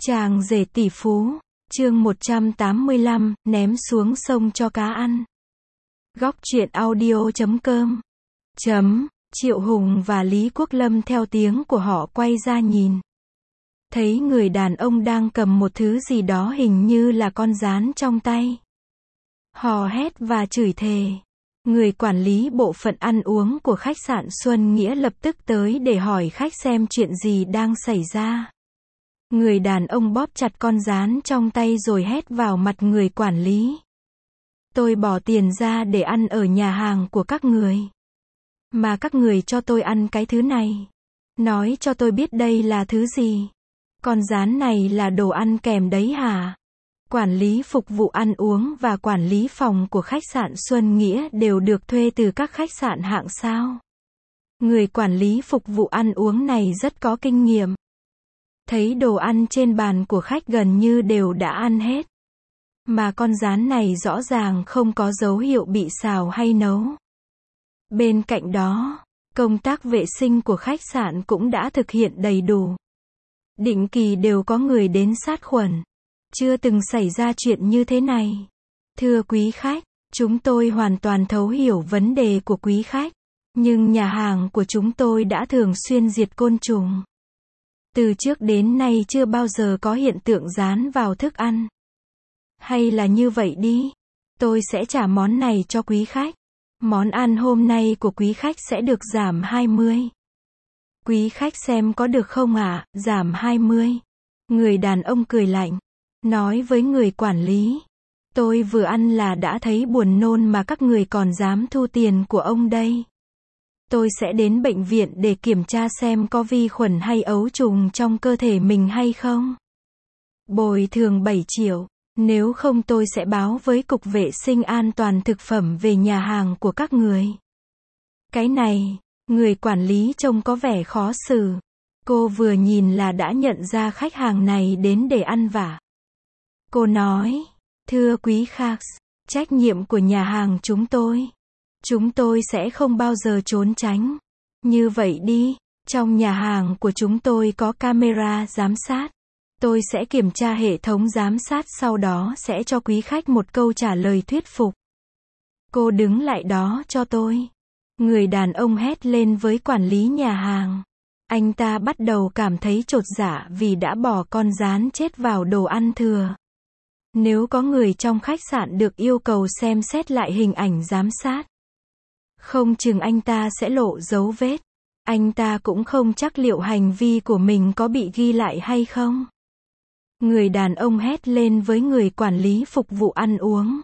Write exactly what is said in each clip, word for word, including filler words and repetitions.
Chàng rể tỷ phú, chương một trăm tám mươi lăm, ném xuống sông cho cá ăn. Góc truyện audio chấm com. Chấm, Triệu Hùng và Lý Quốc Lâm theo tiếng của họ quay ra nhìn. Thấy người đàn ông đang cầm một thứ gì đó hình như là con gián trong tay. Hò hét và chửi thề. Người quản lý bộ phận ăn uống của khách sạn Xuân Nghĩa lập tức tới để hỏi khách xem chuyện gì đang xảy ra. Người đàn ông bóp chặt con gián trong tay rồi hét vào mặt người quản lý. Tôi bỏ tiền ra để ăn ở nhà hàng của các người. Mà các người cho tôi ăn cái thứ này. Nói cho tôi biết đây là thứ gì. Con gián này là đồ ăn kèm đấy hả? Quản lý phục vụ ăn uống và quản lý phòng của khách sạn Xuân Nghĩa đều được thuê từ các khách sạn hạng sao. Người quản lý phục vụ ăn uống này rất có kinh nghiệm. Thấy đồ ăn trên bàn của khách gần như đều đã ăn hết. Mà con gián này rõ ràng không có dấu hiệu bị xào hay nấu. Bên cạnh đó, công tác vệ sinh của khách sạn cũng đã thực hiện đầy đủ. Định kỳ đều có người đến sát khuẩn. Chưa từng xảy ra chuyện như thế này. Thưa quý khách, chúng tôi hoàn toàn thấu hiểu vấn đề của quý khách. Nhưng nhà hàng của chúng tôi đã thường xuyên diệt côn trùng. Từ trước đến nay chưa bao giờ có hiện tượng dán vào thức ăn. Hay là như vậy đi. Tôi sẽ trả món này cho quý khách. Món ăn hôm nay của quý khách sẽ được giảm hai mươi. Quý khách xem có được không ạ? À? Giảm hai mươi. Người đàn ông cười lạnh. Nói với người quản lý. Tôi vừa ăn là đã thấy buồn nôn mà các người còn dám thu tiền của ông đây. Tôi sẽ đến bệnh viện để kiểm tra xem có vi khuẩn hay ấu trùng trong cơ thể mình hay không. Bồi thường bảy triệu. Nếu không tôi sẽ báo với Cục Vệ sinh An toàn Thực phẩm về nhà hàng của các người. Cái này, người quản lý trông có vẻ khó xử. Cô vừa nhìn là đã nhận ra khách hàng này đến để ăn vạ. Cô nói, thưa quý khách, trách nhiệm của nhà hàng chúng tôi. Chúng tôi sẽ không bao giờ trốn tránh. Như vậy đi, trong nhà hàng của chúng tôi có camera giám sát. Tôi sẽ kiểm tra hệ thống giám sát sau đó sẽ cho quý khách một câu trả lời thuyết phục. Cô đứng lại đó cho tôi. Người đàn ông hét lên với quản lý nhà hàng. Anh ta bắt đầu cảm thấy chột dạ vì đã bỏ con gián chết vào đồ ăn thừa. Nếu có người trong khách sạn được yêu cầu xem xét lại hình ảnh giám sát, không chừng anh ta sẽ lộ dấu vết. Anh ta cũng không chắc liệu hành vi của mình có bị ghi lại hay không. Người đàn ông hét lên với người quản lý phục vụ ăn uống.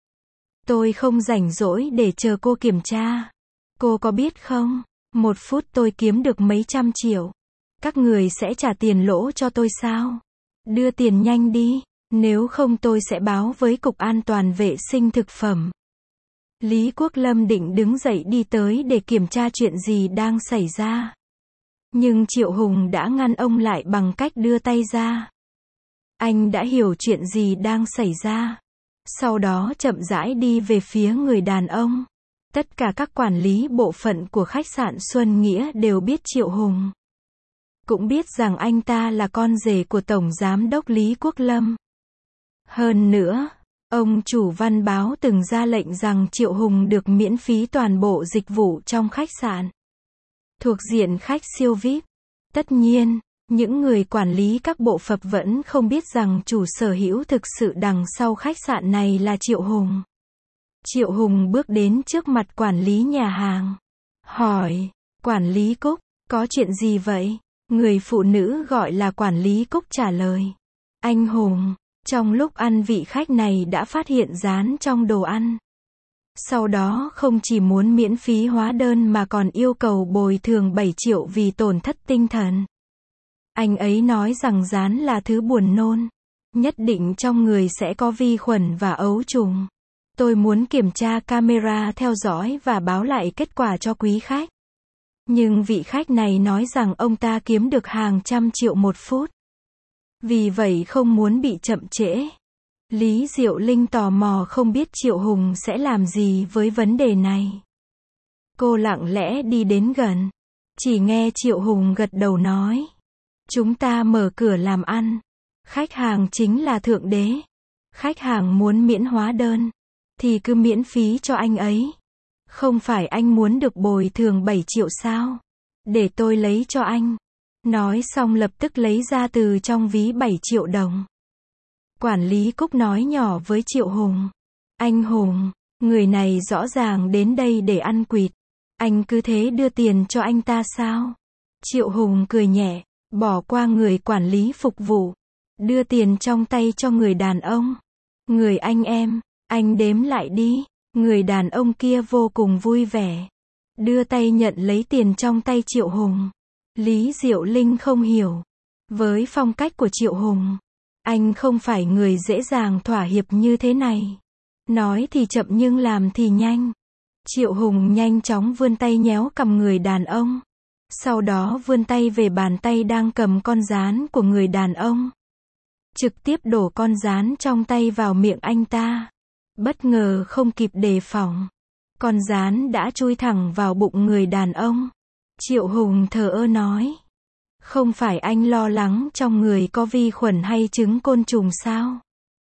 Tôi không rảnh rỗi để chờ cô kiểm tra. Cô có biết không, một phút tôi kiếm được mấy trăm triệu. Các người sẽ trả tiền lỗ cho tôi sao? Đưa tiền nhanh đi, nếu không tôi sẽ báo với Cục An toàn Vệ sinh Thực phẩm. Lý Quốc Lâm định đứng dậy đi tới để kiểm tra chuyện gì đang xảy ra. Nhưng Triệu Hùng đã ngăn ông lại bằng cách đưa tay ra. Anh đã hiểu chuyện gì đang xảy ra. Sau đó chậm rãi đi về phía người đàn ông. Tất cả các quản lý bộ phận của khách sạn Xuân Nghĩa đều biết Triệu Hùng. Cũng biết rằng anh ta là con rể của Tổng Giám đốc Lý Quốc Lâm. Hơn nữa, ông chủ văn báo từng ra lệnh rằng Triệu Hùng được miễn phí toàn bộ dịch vụ trong khách sạn. Thuộc diện khách siêu vi ai pi. Tất nhiên, những người quản lý các bộ phận vẫn không biết rằng chủ sở hữu thực sự đằng sau khách sạn này là Triệu Hùng. Triệu Hùng bước đến trước mặt quản lý nhà hàng. Hỏi, quản lý Cúc, có chuyện gì vậy? Người phụ nữ gọi là quản lý Cúc trả lời. Anh Hùng, trong lúc ăn vị khách này đã phát hiện gián trong đồ ăn. Sau đó không chỉ muốn miễn phí hóa đơn mà còn yêu cầu bồi thường bảy triệu vì tổn thất tinh thần. Anh ấy nói rằng gián là thứ buồn nôn. Nhất định trong người sẽ có vi khuẩn và ấu trùng. Tôi muốn kiểm tra camera theo dõi và báo lại kết quả cho quý khách. Nhưng vị khách này nói rằng ông ta kiếm được hàng trăm triệu một phút. Vì vậy không muốn bị chậm trễ. Lý Diệu Linh tò mò không biết Triệu Hùng sẽ làm gì với vấn đề này. Cô lặng lẽ đi đến gần. Chỉ nghe Triệu Hùng gật đầu nói. Chúng ta mở cửa làm ăn. Khách hàng chính là thượng đế. Khách hàng muốn miễn hóa đơn, thì cứ miễn phí cho anh ấy. Không phải anh muốn được bồi thường bảy triệu sao? Để tôi lấy cho anh. Nói xong lập tức lấy ra từ trong ví bảy triệu đồng. Quản lý Cúc nói nhỏ với Triệu Hùng. Anh Hùng, người này rõ ràng đến đây để ăn quỵt. Anh cứ thế đưa tiền cho anh ta sao? Triệu Hùng cười nhẹ, bỏ qua người quản lý phục vụ. Đưa tiền trong tay cho người đàn ông. Người anh em, anh đếm lại đi. Người đàn ông kia vô cùng vui vẻ. Đưa tay nhận lấy tiền trong tay Triệu Hùng. Lý Diệu Linh không hiểu. Với phong cách của Triệu Hùng, anh không phải người dễ dàng thỏa hiệp như thế này. Nói thì chậm nhưng làm thì nhanh. Triệu Hùng nhanh chóng vươn tay nhéo cầm người đàn ông. Sau đó vươn tay về bàn tay đang cầm con gián của người đàn ông. Trực tiếp đổ con gián trong tay vào miệng anh ta. Bất ngờ không kịp đề phòng. Con gián đã chui thẳng vào bụng người đàn ông. Triệu Hùng thờ ơ nói. Không phải anh lo lắng trong người có vi khuẩn hay trứng côn trùng sao?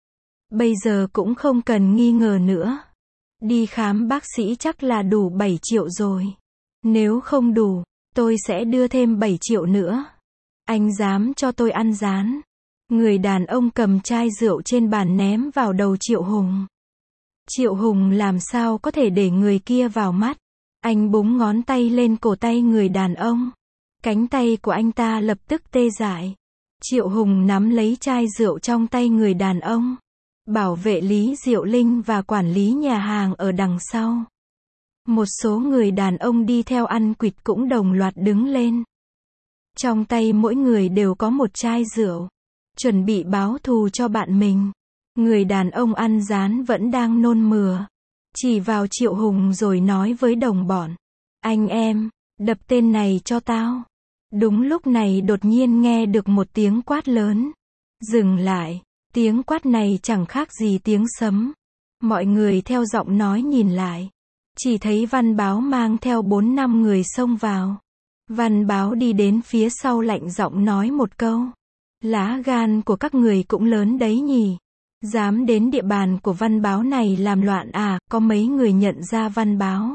Bây giờ cũng không cần nghi ngờ nữa. Đi khám bác sĩ chắc là đủ bảy triệu rồi. Nếu không đủ, tôi sẽ đưa thêm bảy triệu nữa. Anh dám cho tôi ăn gián? Người đàn ông cầm chai rượu trên bàn ném vào đầu Triệu Hùng. Triệu Hùng làm sao có thể để người kia vào mắt. Anh búng ngón tay lên cổ tay người đàn ông. Cánh tay của anh ta lập tức tê dại. Triệu Hùng nắm lấy chai rượu trong tay người đàn ông. Bảo vệ Lý Diệu Linh và quản lý nhà hàng ở đằng sau. Một số người đàn ông đi theo ăn quỵt cũng đồng loạt đứng lên. Trong tay mỗi người đều có một chai rượu. Chuẩn bị báo thù cho bạn mình. Người đàn ông ăn gián vẫn đang nôn mửa. Chỉ vào Triệu Hùng rồi nói với đồng bọn. Anh em, đập tên này cho tao. Đúng lúc này đột nhiên nghe được một tiếng quát lớn. Dừng lại. Tiếng quát này chẳng khác gì tiếng sấm. Mọi người theo giọng nói nhìn lại. Chỉ thấy Văn Báo mang theo bốn năm người xông vào. Văn Báo đi đến phía sau lạnh giọng nói một câu. Lá gan của các người cũng lớn đấy nhỉ. Dám đến địa bàn của Văn Báo này làm loạn à? Có mấy người nhận ra Văn Báo.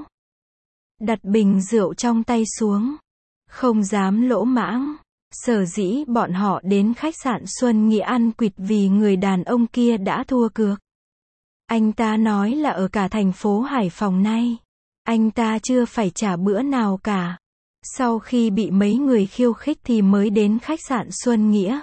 Đặt bình rượu trong tay xuống. Không dám lỗ mãng. Sở dĩ bọn họ đến khách sạn Xuân Nghĩa ăn quỵt vì người đàn ông kia đã thua cược. Anh ta nói là ở cả thành phố Hải Phòng này, anh ta chưa phải trả bữa nào cả. Sau khi bị mấy người khiêu khích thì mới đến khách sạn Xuân Nghĩa.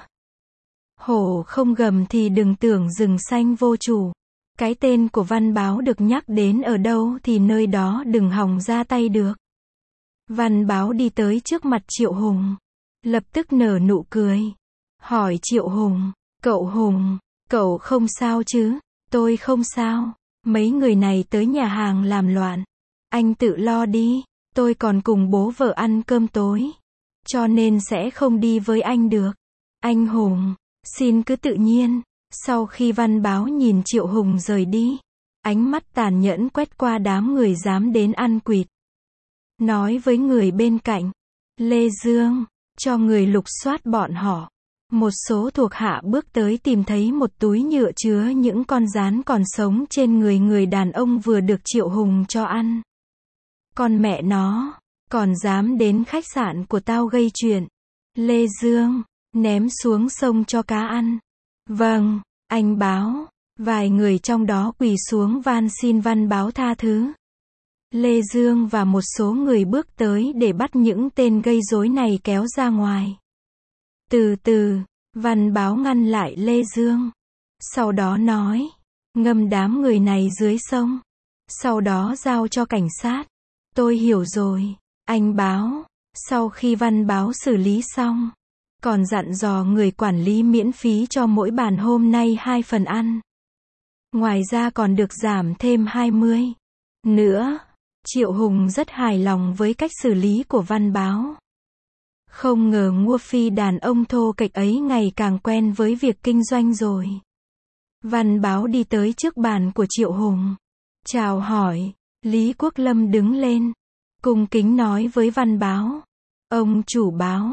Hổ không gầm thì đừng tưởng rừng xanh vô chủ. Cái tên của Văn Báo được nhắc đến ở đâu thì nơi đó đừng hòng ra tay được. Văn Báo đi tới trước mặt Triệu Hùng. Lập tức nở nụ cười. Hỏi Triệu Hùng. Cậu Hùng, cậu không sao chứ? Tôi không sao. Mấy người này tới nhà hàng làm loạn. Anh tự lo đi. Tôi còn cùng bố vợ ăn cơm tối. Cho nên sẽ không đi với anh được. Anh Hùng, xin cứ tự nhiên. Sau khi Văn Báo nhìn Triệu Hùng rời đi, ánh mắt tàn nhẫn quét qua đám người dám đến ăn quỵt. Nói với người bên cạnh. Lê Dương, cho người lục soát bọn họ. Một số thuộc hạ bước tới tìm thấy một túi nhựa chứa những con gián còn sống trên người người đàn ông vừa được Triệu Hùng cho ăn. Con mẹ nó, còn dám đến khách sạn của tao gây chuyện. Lê Dương, ném xuống sông cho cá ăn. Vâng, anh Báo. Vài người trong đó quỳ xuống van xin Văn Báo tha thứ. Lê Dương và một số người bước tới để bắt những tên gây rối này kéo ra ngoài. Từ từ, Văn Báo ngăn lại Lê Dương. Sau đó nói, ngâm đám người này dưới sông. Sau đó giao cho cảnh sát. Tôi hiểu rồi, anh Báo. Sau khi Văn Báo xử lý xong, còn dặn dò người quản lý miễn phí cho mỗi bàn hôm nay hai phần ăn. Ngoài ra còn được giảm thêm hai mươi nữa. Triệu Hùng rất hài lòng với cách xử lý của Văn Báo. Không ngờ Ngua Phi đàn ông thô kệch ấy ngày càng quen với việc kinh doanh rồi. Văn Báo đi tới trước bàn của Triệu Hùng. Chào hỏi. Lý Quốc Lâm đứng lên. Cung kính nói với Văn Báo. Ông chủ Báo.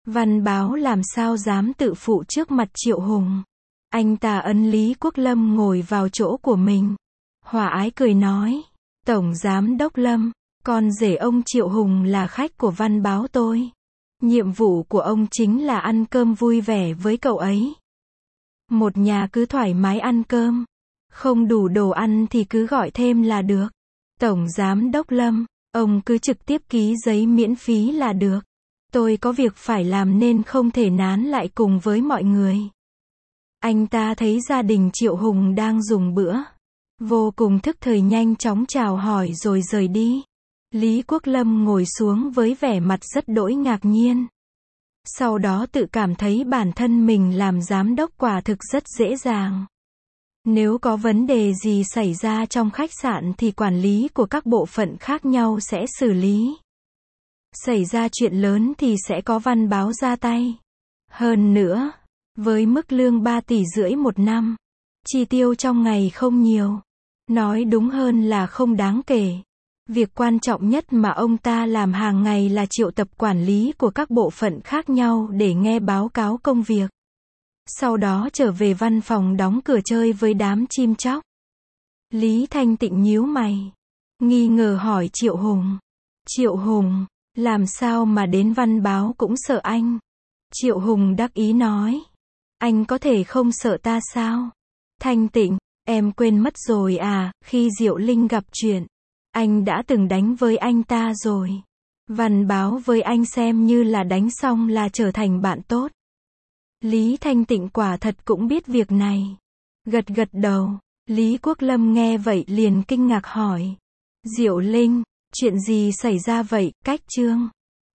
Văn Báo làm sao dám tự phụ trước mặt Triệu Hùng. Anh ta ấn Lý Quốc Lâm ngồi vào chỗ của mình. Hòa ái cười nói, Tổng Giám Đốc Lâm, con rể ông Triệu Hùng là khách của Văn Báo tôi. Nhiệm vụ của ông chính là ăn cơm vui vẻ với cậu ấy. Một nhà cứ thoải mái ăn cơm. Không đủ đồ ăn thì cứ gọi thêm là được. Tổng Giám Đốc Lâm, ông cứ trực tiếp ký giấy miễn phí là được. Tôi có việc phải làm nên không thể nán lại cùng với mọi người. Anh ta thấy gia đình Triệu Hùng đang dùng bữa. Vô cùng thức thời nhanh chóng chào hỏi rồi rời đi. Lý Quốc Lâm ngồi xuống với vẻ mặt rất đỗi ngạc nhiên. Sau đó tự cảm thấy bản thân mình làm giám đốc quả thực rất dễ dàng. Nếu có vấn đề gì xảy ra trong khách sạn thì quản lý của các bộ phận khác nhau sẽ xử lý. Xảy ra chuyện lớn thì sẽ có Văn Báo ra tay. Hơn nữa, với mức lương ba tỷ rưỡi một năm, chi tiêu trong ngày không nhiều. Nói đúng hơn là không đáng kể. Việc quan trọng nhất mà ông ta làm hàng ngày là triệu tập quản lý của các bộ phận khác nhau để nghe báo cáo công việc. Sau đó trở về văn phòng đóng cửa chơi với đám chim chóc. Lý Thanh Tịnh nhíu mày, nghi ngờ hỏi Triệu Hùng. Triệu Hùng, làm sao mà đến Văn Báo cũng sợ anh? Triệu Hùng đắc ý nói. Anh có thể không sợ ta sao? Thanh Tịnh, em quên mất rồi à, khi Diệu Linh gặp chuyện, anh đã từng đánh với anh ta rồi. Văn Báo với anh xem như là đánh xong là trở thành bạn tốt. Lý Thanh Tịnh quả thật cũng biết việc này. Gật gật đầu. Lý Quốc Lâm nghe vậy liền kinh ngạc hỏi. Diệu Linh, chuyện gì xảy ra vậy, Cách Trương?